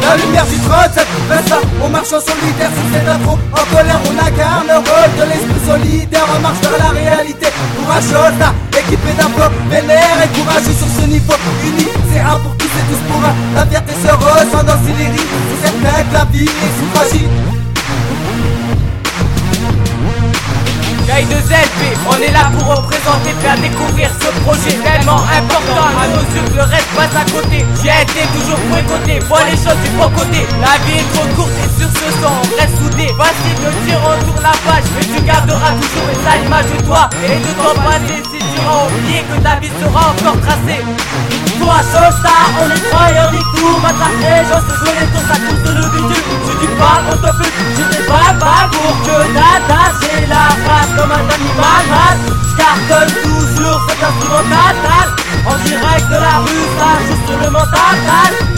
La lumière du 37, fais ça, on marche en solidaire sur cette intro. En colère, on incarne le rôle de l'esprit solidaire. On marche vers la réalité, courageuse, là, équipé d'un flow vénère et courageux sur ce niveau. Unis, c'est un pour tous et tous pour un. La fierté se ressent dans ces lyriques. Sous cette tête, la vie est si fragile. K2LP, on est là pour représenter, faire découvrir ce projet tellement important à nos yeux que le reste passe à côté. J'ai été toujours boycotté, vois les choses du bon côté. La vie est trop courte et sur ce son on reste soudé. Facile de dire on tourne la page, mais tu garderas toujours une sale image de toi et de ton passé. Si tu as oublié que ta vie sera encore tracée. Toi Solstar, on est croyants du tout. Matraqué, j'en sais jouer les tours, ça coûte le bitume. Si tu parles, on te pute, je t'ai pas pour que data. C'est la phrase comme un animal mal. J'cartonne toujours cet instrumental. En direct de la rue, ça juste le mental.